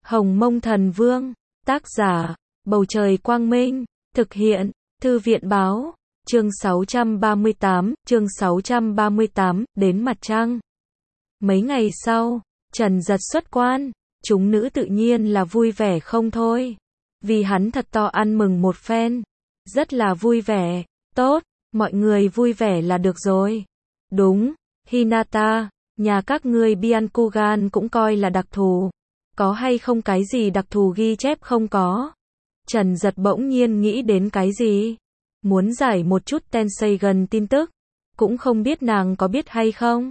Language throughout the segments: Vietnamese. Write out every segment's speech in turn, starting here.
Hồng Mông Thần Vương, tác giả, Bầu Trời Quang Minh, thực hiện, Thư viện Báo, chương 638, đến mặt trăng. Mấy ngày sau, Trần Dật xuất quan, chúng nữ tự nhiên là vui vẻ không thôi. Vì hắn thật to ăn mừng một phen, rất là vui vẻ, tốt, mọi người vui vẻ là được rồi. Đúng, Hinata, nhà các ngươi Byakugan cũng coi là đặc thù. Có hay không cái gì đặc thù ghi chép không có? Trần Dật bỗng nhiên nghĩ đến cái gì? Muốn giải một chút Tenseigan tin tức. Cũng không biết nàng có biết hay không?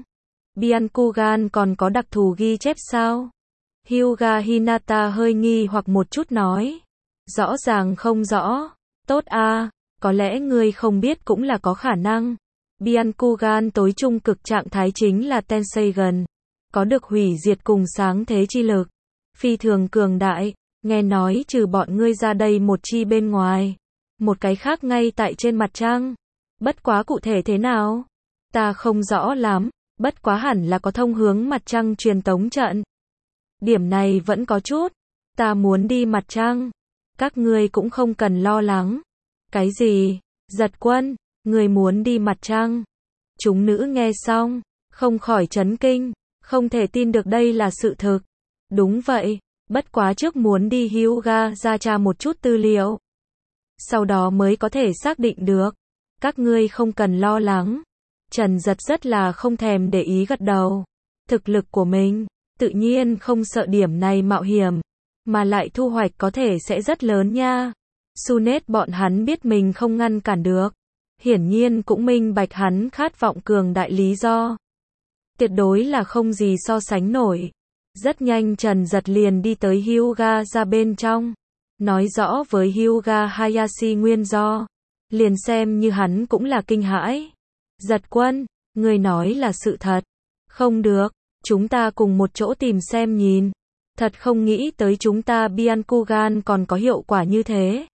Byakugan còn có đặc thù ghi chép sao? Hyuga Hinata hơi nghi hoặc một chút nói. Rõ ràng không rõ. Tốt a, có lẽ ngươi không biết cũng là có khả năng. Byakugan tối trung cực trạng thái chính là Tenseigan. Có được hủy diệt cùng sáng thế chi lực. Phi thường cường đại, nghe nói trừ bọn ngươi ra đây một chi bên ngoài. Một cái khác ngay tại trên mặt trăng. Bất quá cụ thể thế nào? Ta không rõ lắm, bất quá hẳn là có thông hướng mặt trăng truyền tống trận. Điểm này vẫn có chút. Ta muốn đi mặt trăng. Các ngươi cũng không cần lo lắng. Cái gì? Giật Quân, ngươi muốn đi mặt trăng? Chúng nữ nghe xong, không khỏi chấn kinh, không thể tin được đây là sự thực. Đúng vậy, bất quá trước muốn đi Hyuga ra tra một chút tư liệu. Sau đó mới có thể xác định được. Các ngươi không cần lo lắng. Trần Dật rất là không thèm để ý gật đầu. Thực lực của mình, tự nhiên không sợ điểm này mạo hiểm. Mà lại thu hoạch có thể sẽ rất lớn nha. Sunet bọn hắn biết mình không ngăn cản được. Hiển nhiên cũng minh bạch hắn khát vọng cường đại lý do. Tuyệt đối là không gì so sánh nổi. Rất nhanh Trần Dật liền đi tới Hyuga ra bên trong. Nói rõ với Hyuga Hayashi nguyên do. Liền xem như hắn cũng là kinh hãi. Dật Quân, người nói là sự thật. Không được, chúng ta cùng một chỗ tìm xem nhìn. Thật không nghĩ tới chúng ta Byakugan còn có hiệu quả như thế.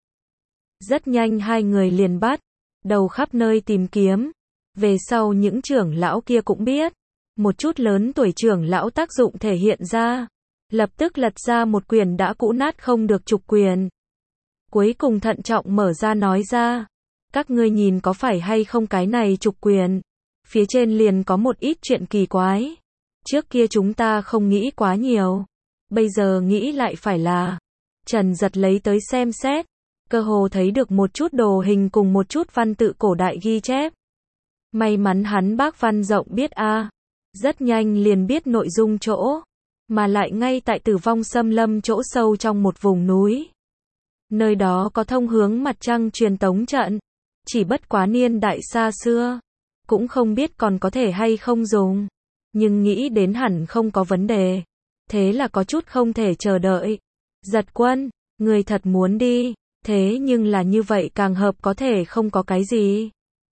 Rất nhanh hai người liền bắt đầu khắp nơi tìm kiếm. Về sau những trưởng lão kia cũng biết. Một chút lớn tuổi trưởng lão tác dụng thể hiện ra. Lập tức lật ra một quyển đã cũ nát không được trục quyền. Cuối cùng thận trọng mở ra nói ra. Các ngươi nhìn có phải hay không cái này trục quyền. Phía trên liền có một ít chuyện kỳ quái. Trước kia chúng ta không nghĩ quá nhiều. Bây giờ nghĩ lại phải là. Trần Dật lấy tới xem xét. Cơ hồ thấy được một chút đồ hình cùng một chút văn tự cổ đại ghi chép. May mắn hắn bác văn rộng biết a. Rất nhanh liền biết nội dung chỗ. Mà lại ngay tại Tử Vong Xâm Lâm chỗ sâu trong một vùng núi. Nơi đó có thông hướng mặt trăng truyền tống trận. Chỉ bất quá niên đại xa xưa. Cũng không biết còn có thể hay không dùng. Nhưng nghĩ đến hẳn không có vấn đề. Thế là có chút không thể chờ đợi. Dật Quân, người thật muốn đi. Thế nhưng là như vậy càng hợp có thể không có cái gì.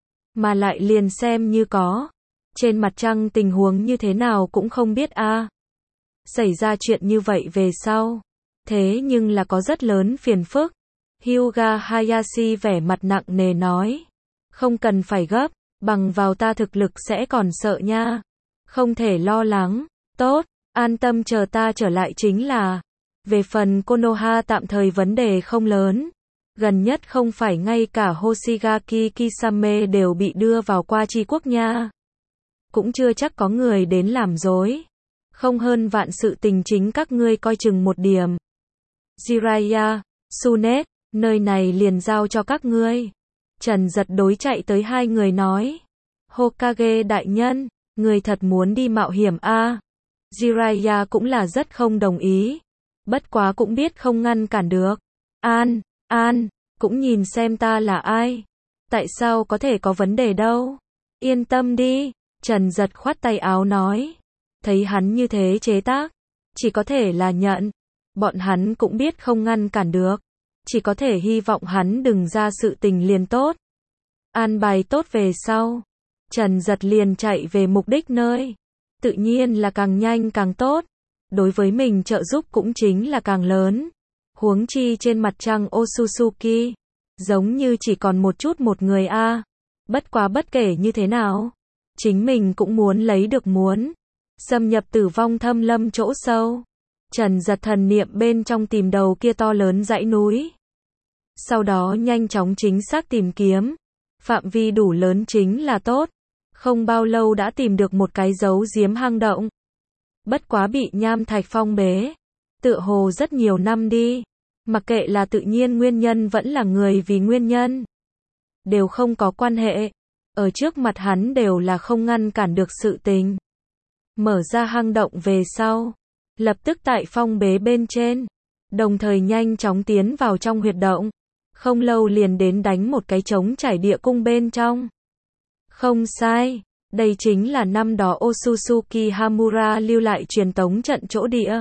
Mà lại liền xem như có. Trên mặt trăng tình huống như thế nào cũng không biết a. Xảy ra chuyện như vậy về sau. Thế nhưng là có rất lớn phiền phức. Hyuga Hayashi vẻ mặt nặng nề nói. Không cần phải gấp, bằng vào ta thực lực sẽ còn sợ nha. Không thể lo lắng. Tốt, an tâm chờ ta trở lại chính là. Về phần Konoha tạm thời vấn đề không lớn. Gần nhất không phải ngay cả Hoshigaki Kisame đều bị đưa vào qua tri quốc nha. Cũng chưa chắc có người đến làm dối. Không hơn vạn sự tình chính các ngươi coi chừng một điểm. Jiraiya, Sunet, nơi này liền giao cho các ngươi. Trần Dật đối chạy tới hai người nói. Hokage đại nhân, người thật muốn đi mạo hiểm a. Jiraiya cũng là rất không đồng ý. Bất quá cũng biết không ngăn cản được. An, cũng nhìn xem ta là ai. Tại sao có thể có vấn đề đâu. Yên tâm đi. Trần Dật khoát tay áo nói. Thấy hắn như thế chế tác. Chỉ có thể là nhận. Bọn hắn cũng biết không ngăn cản được. Chỉ có thể hy vọng hắn đừng ra sự tình liền tốt. An bài tốt về sau. Trần Dật liền chạy về mục đích nơi. Tự nhiên là càng nhanh càng tốt. Đối với mình trợ giúp cũng chính là càng lớn. Huống chi trên mặt trăng Otsutsuki. Giống như chỉ còn một chút một người a. Bất quá bất kể như thế nào. Chính mình cũng muốn lấy được muốn. Xâm nhập Tử Vong Thâm Lâm chỗ sâu. Trần Giật thần niệm bên trong tìm đầu kia to lớn dãy núi. Sau đó nhanh chóng chính xác tìm kiếm. Phạm vi đủ lớn chính là tốt. Không bao lâu đã tìm được một cái giấu giếm hang động. Bất quá bị nham thạch phong bế. Tựa hồ rất nhiều năm đi. Mặc kệ là tự nhiên nguyên nhân vẫn là người vì nguyên nhân. Đều không có quan hệ. Ở trước mặt hắn đều là không ngăn cản được sự tình. Mở ra hang động về sau. Lập tức tại phong bế bên trên. Đồng thời nhanh chóng tiến vào trong huyệt động. Không lâu liền đến đánh một cái trống trải địa cung bên trong. Không sai. Đây chính là năm đó Otsutsuki Hamura lưu lại truyền tống trận chỗ địa.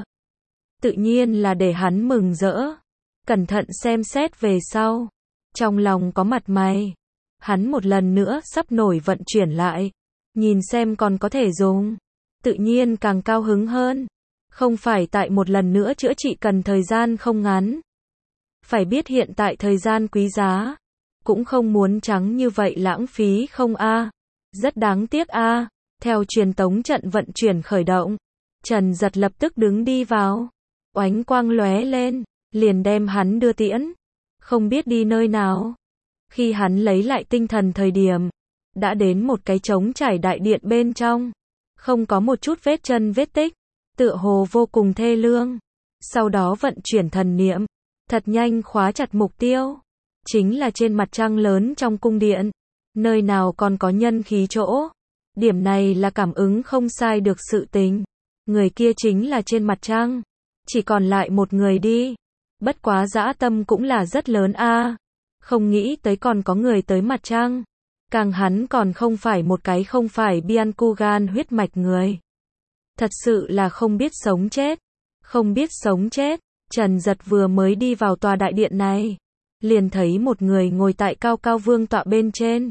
Tự nhiên là để hắn mừng rỡ. Cẩn thận xem xét về sau. Trong lòng có mặt mày. Hắn một lần nữa sắp nổi vận chuyển lại. Nhìn xem còn có thể dùng. Tự nhiên càng cao hứng hơn. Không phải tại một lần nữa chữa trị cần thời gian không ngắn. Phải biết hiện tại thời gian quý giá. Cũng không muốn trắng như vậy lãng phí không a. Rất đáng tiếc a. Theo truyền tống trận vận chuyển khởi động. Trần Giật lập tức đứng đi vào. Oánh quang lóe lên. Liền đem hắn đưa tiễn. Không biết đi nơi nào. Khi hắn lấy lại tinh thần thời điểm. Đã đến một cái trống trải đại điện bên trong. Không có một chút vết chân vết tích. Tựa hồ vô cùng thê lương. Sau đó vận chuyển thần niệm. Thật nhanh khóa chặt mục tiêu. Chính là trên mặt trăng lớn trong cung điện. Nơi nào còn có nhân khí chỗ. Điểm này là cảm ứng không sai được sự tình. Người kia chính là trên mặt trăng. Chỉ còn lại một người đi. Bất quá dã tâm cũng là rất lớn a. Không nghĩ tới còn có người tới mặt trăng. Càng hắn còn không phải một cái không phải Byakugan huyết mạch người. Thật sự là không biết sống chết. Không biết sống chết. Trần Giật vừa mới đi vào tòa đại điện này. Liền thấy một người ngồi tại cao cao vương tọa bên trên.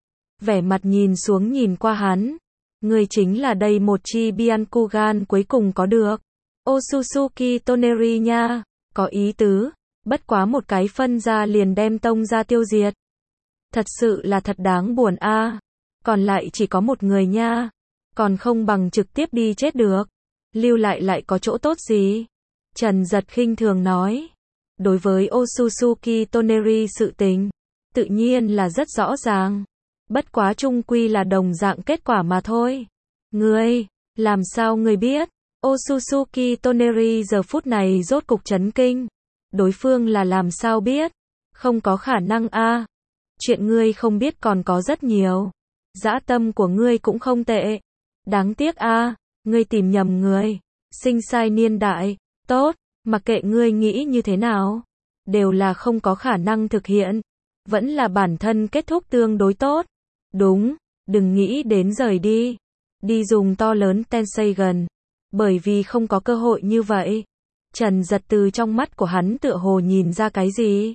Vẻ mặt nhìn xuống nhìn qua hắn. Người chính là đây một chi Byakugan cuối cùng có được. Otsutsuki Toneri nha. Có ý tứ. Bất quá một cái phân ra liền đem tông ra tiêu diệt. Thật sự là thật đáng buồn a. Còn lại chỉ có một người nha. Còn không bằng trực tiếp đi chết được. Lưu lại có chỗ tốt gì? Trần Giật khinh thường nói. Đối với Otsutsuki Toneri sự tình. Tự nhiên là rất rõ ràng. Bất quá chung quy là đồng dạng kết quả mà thôi. Ngươi, làm sao ngươi biết? Otsutsuki Toneri giờ phút này rốt cục chấn kinh. Đối phương là làm sao biết? Không có khả năng a. Chuyện ngươi không biết còn có rất nhiều. Dã tâm của ngươi cũng không tệ. Đáng tiếc a, ngươi tìm nhầm người. Sinh sai niên đại. Tốt, mặc kệ ngươi nghĩ như thế nào. Đều là không có khả năng thực hiện. Vẫn là bản thân kết thúc tương đối tốt. Đúng, đừng nghĩ đến rời đi. Đi dùng to lớn Tenseigan. Bởi vì không có cơ hội như vậy. Trần Giật từ trong mắt của hắn tựa hồ nhìn ra cái gì.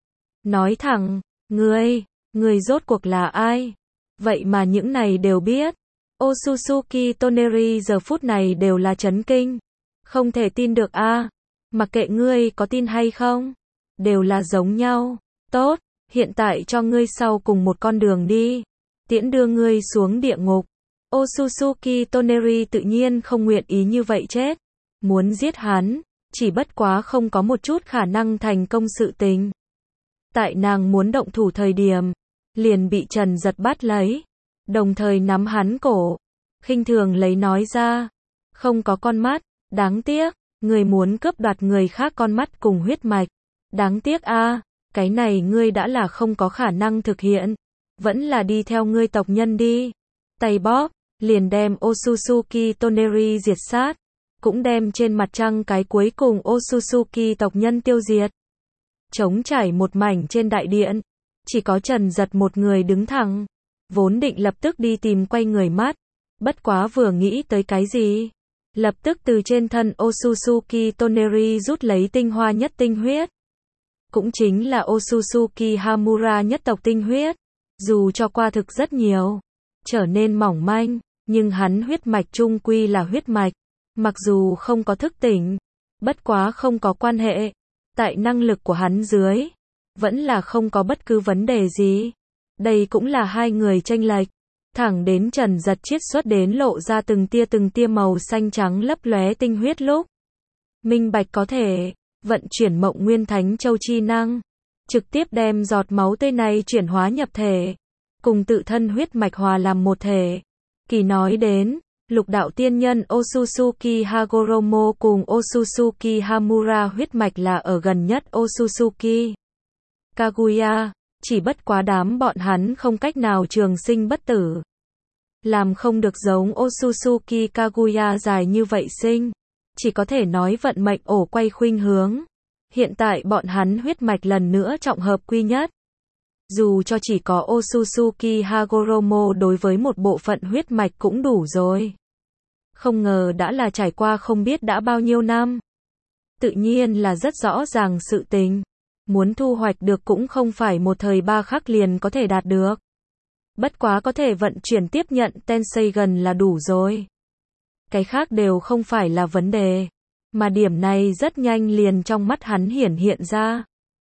Nói thẳng, ngươi rốt cuộc là ai? Vậy mà những này đều biết. Otsutsuki Toneri giờ phút này đều là chấn kinh. Không thể tin được a. Mặc kệ ngươi có tin hay không. Đều là giống nhau. Tốt, hiện tại cho ngươi sau cùng một con đường đi. Tiễn đưa ngươi xuống địa ngục. Otsutsuki Toneri tự nhiên không nguyện ý như vậy chết. Muốn giết hắn. Chỉ bất quá không có một chút khả năng thành công sự tình. Tại nàng muốn động thủ thời điểm. Liền bị Trần Giật bắt lấy. Đồng thời nắm hắn cổ. Khinh thường lấy nói ra. Không có con mắt. Đáng tiếc. Người muốn cướp đoạt người khác con mắt cùng huyết mạch. Đáng tiếc a. Cái này ngươi đã là không có khả năng thực hiện. Vẫn là đi theo ngươi tộc nhân đi. Tay bóp. Liền đem Otsutsuki Toneri diệt sát. Cũng đem trên mặt trăng cái cuối cùng Otsutsuki tộc nhân tiêu diệt. Trống trải một mảnh trên đại điện. Chỉ có Trần Giật một người đứng thẳng. Vốn định lập tức đi tìm quay người mắt. Bất quá vừa nghĩ tới cái gì. Lập tức từ trên thân Otsutsuki Toneri rút lấy tinh hoa nhất tinh huyết. Cũng chính là Otsutsuki Hamura nhất tộc tinh huyết. Dù cho qua thực rất nhiều. Trở nên mỏng manh. Nhưng hắn huyết mạch chung quy là huyết mạch. Mặc dù không có thức tỉnh. Bất quá không có quan hệ. Tại năng lực của hắn dưới. Vẫn là không có bất cứ vấn đề gì. Đây cũng là hai người chênh lệch. Thẳng đến Trần Giật chiết xuất đến lộ ra từng tia màu xanh trắng lấp lóe tinh huyết lúc. minh bạch có thể vận chuyển Mộng Nguyên Thánh Châu chi năng, trực tiếp đem giọt máu tươi này chuyển hóa nhập thể, cùng tự thân huyết mạch hòa làm một thể. Kỳ nói đến, Lục đạo tiên nhân Otsutsuki Hagoromo cùng Otsutsuki Hamura huyết mạch là ở gần nhất Otsutsuki Kaguya, chỉ bất quá đám bọn hắn không cách nào trường sinh bất tử. Làm không được giống Otsutsuki Kaguya dài như vậy sinh, chỉ có thể nói vận mệnh ổ quay khuynh hướng. Hiện tại bọn hắn huyết mạch lần nữa trọng hợp quy nhất. Dù cho chỉ có Otsutsuki Hagoromo đối với một bộ phận huyết mạch cũng đủ rồi. Không ngờ đã là trải qua không biết đã bao nhiêu năm. Tự nhiên là rất rõ ràng sự tình. Muốn thu hoạch được cũng không phải một thời ba khắc liền có thể đạt được. Bất quá có thể vận chuyển tiếp nhận Tenseigan là đủ rồi. Cái khác đều không phải là vấn đề. Mà điểm này rất nhanh liền trong mắt hắn hiển hiện ra.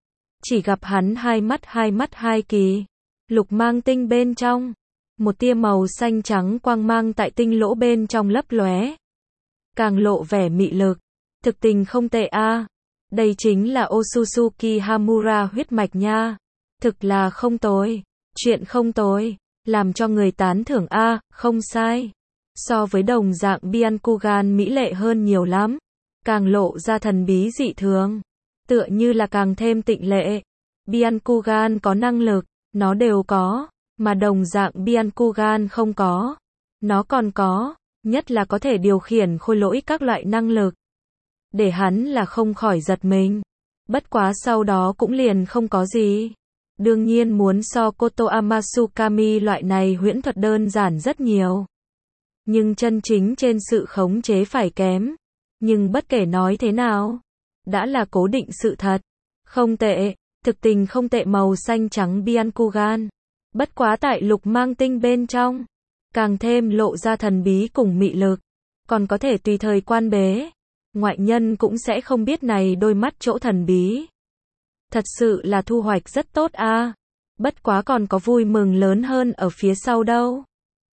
Chỉ gặp hắn hai mắt hai kỳ. Lục mang tinh bên trong. Một tia màu xanh trắng quang mang tại tinh lỗ bên trong lấp lóe. Càng lộ vẻ mị lực. Thực tình không tệ a. Đây chính là Otsutsuki Hamura huyết mạch nha. Thực là không tồi. Chuyện không tồi. Làm cho người tán thưởng a, không sai. So với đồng dạng Byakugan mỹ lệ hơn nhiều lắm. Càng lộ ra thần bí dị thường. Tựa như là càng thêm tịnh lệ. Byakugan có năng lực, nó đều có. Mà đồng dạng Byakugan không có. Nó còn có, nhất là có thể điều khiển khôi lỗi các loại năng lực. Để hắn là không khỏi giật mình. Bất quá sau đó cũng liền không có gì. Đương nhiên muốn so Koto Amasukami loại này huyễn thuật đơn giản rất nhiều. Nhưng chân chính trên sự khống chế phải kém. Nhưng bất kể nói thế nào, đã là cố định sự thật. Không tệ, thực tình không tệ màu xanh trắng Byakugan. Bất quá tại lục mang tinh bên trong, càng thêm lộ ra thần bí cùng mị lực. Còn có thể tùy thời quan bế. Ngoại nhân cũng sẽ không biết này đôi mắt chỗ thần bí. Thật sự là thu hoạch rất tốt a. Bất quá còn có vui mừng lớn hơn ở phía sau đâu.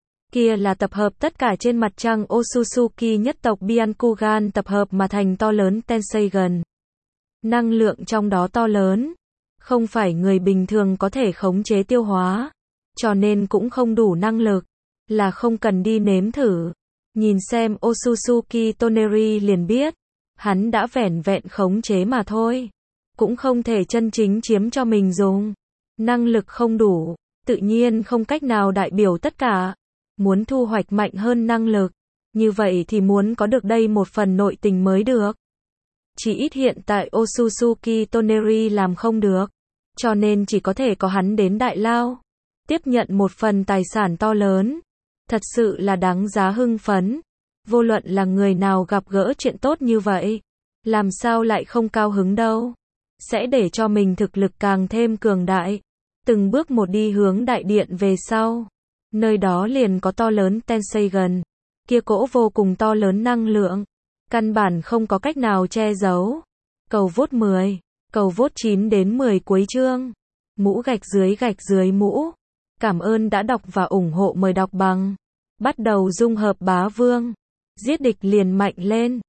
Kia là tập hợp tất cả trên mặt trăng Otsutsuki nhất tộc Byakugan tập hợp mà thành to lớn Tenseigan. Năng lượng trong đó to lớn. Không phải người bình thường có thể khống chế tiêu hóa. Cho nên cũng không đủ năng lực. Là không cần đi nếm thử. Nhìn xem Otsutsuki Toneri liền biết. Hắn đã vẻn vẹn khống chế mà thôi. Cũng không thể chân chính chiếm cho mình dùng. Năng lực không đủ. Tự nhiên không cách nào đại biểu tất cả. Muốn thu hoạch mạnh hơn năng lực. Như vậy thì muốn có được đây một phần nội tình mới được. Chỉ ít hiện tại Otsutsuki Toneri làm không được. Cho nên chỉ có thể có hắn đến Đại Lao. Tiếp nhận một phần tài sản to lớn. Thật sự là đáng giá hưng phấn. Vô luận là người nào gặp gỡ chuyện tốt như vậy. Làm sao lại không cao hứng đâu. Sẽ để cho mình thực lực càng thêm cường đại. Từng bước một đi hướng đại điện về sau. Nơi đó liền có to lớn Tenseigan. Kia cỗ vô cùng to lớn năng lượng. Căn bản không có cách nào che giấu. Cầu vote 10. Cầu vote 9 đến 10 cuối chương. Mũ gạch dưới mũ. Cảm ơn đã đọc và ủng hộ, mời đọc bằng. Bắt đầu dung hợp bá vương. Giết địch liền mạnh lên.